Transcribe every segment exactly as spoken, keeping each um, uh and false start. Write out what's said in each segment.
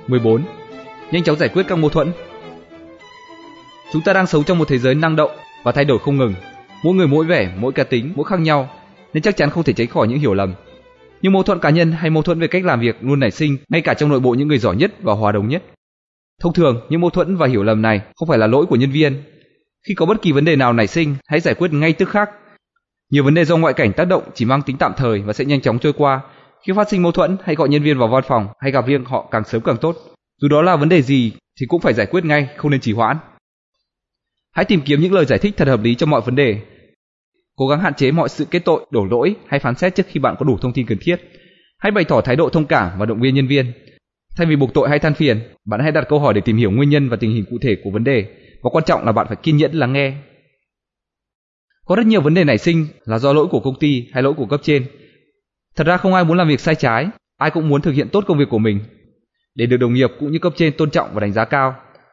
mười bốn. Nhanh chóng giải quyết các mâu thuẫn. Chúng ta đang sống trong một thế giới năng động và thay đổi không ngừng. Mỗi người mỗi vẻ, mỗi cá tính, mỗi khác nhau, nên chắc chắn không thể tránh khỏi những hiểu lầm. Nhưng mâu thuẫn cá nhân hay mâu thuẫn về cách làm việc luôn nảy sinh ngay cả trong nội bộ những người giỏi nhất và hòa đồng nhất. Thông thường, những mâu thuẫn và hiểu lầm này không phải là lỗi của nhân viên. Khi có bất kỳ vấn đề nào nảy sinh, hãy giải quyết ngay tức khắc. Nhiều vấn đề do ngoại cảnh tác động chỉ mang tính tạm thời và sẽ nhanh chóng trôi qua. Khi phát sinh mâu thuẫn, hãy gọi nhân viên vào văn phòng hay gặp riêng họ càng sớm càng tốt. Dù đó là vấn đề gì thì cũng phải giải quyết ngay, không nên trì hoãn. Hãy tìm kiếm những lời giải thích thật hợp lý cho mọi vấn đề. Cố gắng hạn chế mọi sự kết tội, đổ lỗi hay phán xét trước khi bạn có đủ thông tin cần thiết. Hãy bày tỏ thái độ thông cảm và động viên nhân viên. Thay vì buộc tội hay than phiền, bạn hãy đặt câu hỏi để tìm hiểu nguyên nhân và tình hình cụ thể của vấn đề, và quan trọng là bạn phải kiên nhẫn lắng nghe. Có rất nhiều vấn đề nảy sinh là do lỗi của công ty hay lỗi của cấp trên. Thật ra không ai muốn làm việc sai trái, ai cũng muốn thực hiện tốt công việc của mình để được đồng nghiệp cũng như cấp trên tôn trọng và đánh giá cao.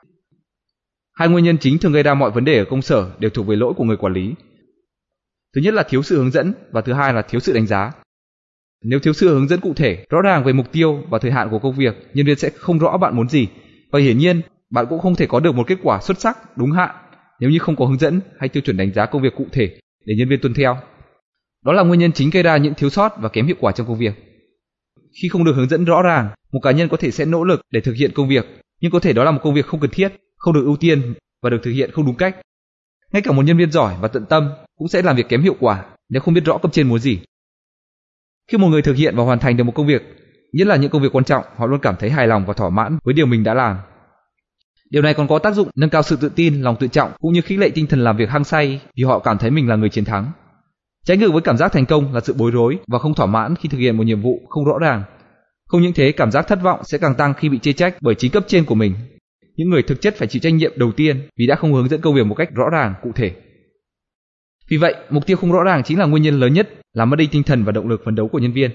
Hai nguyên nhân chính thường gây ra mọi vấn đề ở công sở đều thuộc về lỗi của người quản lý. Thứ nhất là thiếu sự hướng dẫn và thứ hai là thiếu sự đánh giá. Nếu thiếu sự hướng dẫn cụ thể, rõ ràng về mục tiêu và thời hạn của công việc, nhân viên sẽ không rõ bạn muốn gì, và hiển nhiên bạn cũng không thể có được một kết quả xuất sắc, đúng hạn nếu như không có hướng dẫn hay tiêu chuẩn đánh giá công việc cụ thể để nhân viên tuân theo. Đó là nguyên nhân chính gây ra những thiếu sót và kém hiệu quả trong công việc. Khi không được hướng dẫn rõ ràng, một cá nhân có thể sẽ nỗ lực để thực hiện công việc, nhưng có thể đó là một công việc không cần thiết, không được ưu tiên và được thực hiện không đúng cách. Ngay cả một nhân viên giỏi và tận tâm cũng sẽ làm việc kém hiệu quả nếu không biết rõ cấp trên muốn gì. Khi một người thực hiện và hoàn thành được một công việc, nhất là những công việc quan trọng, họ luôn cảm thấy hài lòng và thỏa mãn với điều mình đã làm. Điều này còn có tác dụng nâng cao sự tự tin, lòng tự trọng cũng như khích lệ tinh thần làm việc hăng say vì họ cảm thấy mình là người chiến thắng. Trái ngược với cảm giác thành công là sự bối rối và không thỏa mãn khi thực hiện một nhiệm vụ không rõ ràng. Không những thế, cảm giác thất vọng sẽ càng tăng khi bị chê trách bởi chính cấp trên của mình. Những người thực chất phải chịu trách nhiệm đầu tiên vì đã không hướng dẫn công việc một cách rõ ràng, cụ thể. Vì vậy, mục tiêu không rõ ràng chính là nguyên nhân lớn nhất làm mất đi tinh thần và động lực phấn đấu của nhân viên.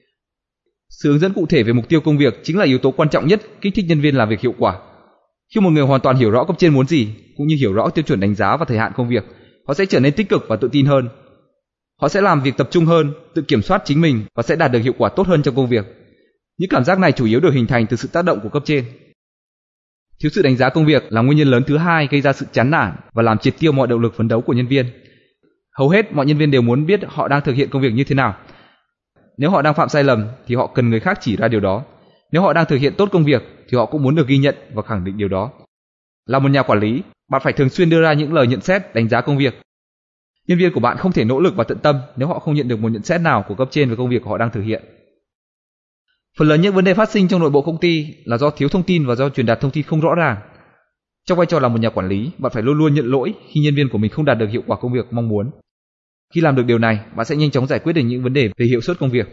Sự hướng dẫn cụ thể về mục tiêu công việc chính là yếu tố quan trọng nhất kích thích nhân viên làm việc hiệu quả. Khi một người hoàn toàn hiểu rõ cấp trên muốn gì, cũng như hiểu rõ tiêu chuẩn đánh giá và thời hạn công việc, họ sẽ trở nên tích cực và tự tin hơn. Họ sẽ làm việc tập trung hơn, tự kiểm soát chính mình và sẽ đạt được hiệu quả tốt hơn trong công việc. Những cảm giác này chủ yếu được hình thành từ sự tác động của cấp trên. Thiếu sự đánh giá công việc là nguyên nhân lớn thứ hai gây ra sự chán nản và làm triệt tiêu mọi động lực phấn đấu của nhân viên. Hầu hết mọi nhân viên đều muốn biết họ đang thực hiện công việc như thế nào. Nếu họ đang phạm sai lầm thì họ cần người khác chỉ ra điều đó. Nếu họ đang thực hiện tốt công việc thì họ cũng muốn được ghi nhận và khẳng định điều đó. Là một nhà quản lý, bạn phải thường xuyên đưa ra những lời nhận xét, đánh giá công việc. Nhân viên của bạn không thể nỗ lực và tận tâm nếu họ không nhận được một nhận xét nào của cấp trên về công việc họ đang thực hiện. Phần lớn những vấn đề phát sinh trong nội bộ công ty là do thiếu thông tin và do truyền đạt thông tin không rõ ràng. Trong vai trò là một nhà quản lý, bạn phải luôn luôn nhận lỗi khi nhân viên của mình không đạt được hiệu quả công việc mong muốn. Khi làm được điều này, bạn sẽ nhanh chóng giải quyết được những vấn đề về hiệu suất công việc.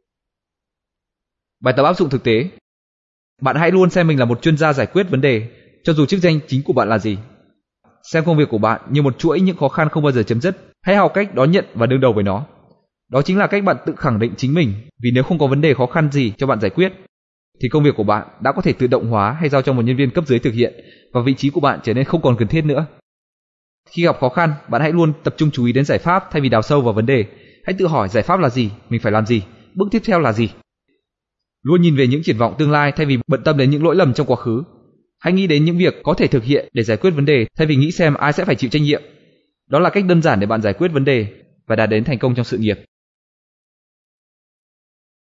Bài tập áp dụng thực tế. Bạn hãy luôn xem mình là một chuyên gia giải quyết vấn đề, cho dù chức danh chính của bạn là gì. Xem công việc của bạn như một chuỗi những khó khăn không bao giờ chấm dứt. Hãy học cách đón nhận và đương đầu với nó. Đó chính là cách bạn tự khẳng định chính mình, vì nếu không có vấn đề khó khăn gì cho bạn giải quyết, thì công việc của bạn đã có thể tự động hóa hay giao cho một nhân viên cấp dưới thực hiện, và vị trí của bạn trở nên không còn cần thiết nữa. Khi gặp khó khăn, bạn hãy luôn tập trung chú ý đến giải pháp thay vì đào sâu vào vấn đề. Hãy tự hỏi giải pháp là gì, mình phải làm gì, bước tiếp theo là gì. Luôn nhìn về những triển vọng tương lai thay vì bận tâm đến những lỗi lầm trong quá khứ. Hãy nghĩ đến những việc có thể thực hiện để giải quyết vấn đề thay vì nghĩ xem ai sẽ phải chịu trách nhiệm. Đó là cách đơn giản để bạn giải quyết vấn đề và đạt đến thành công trong sự nghiệp.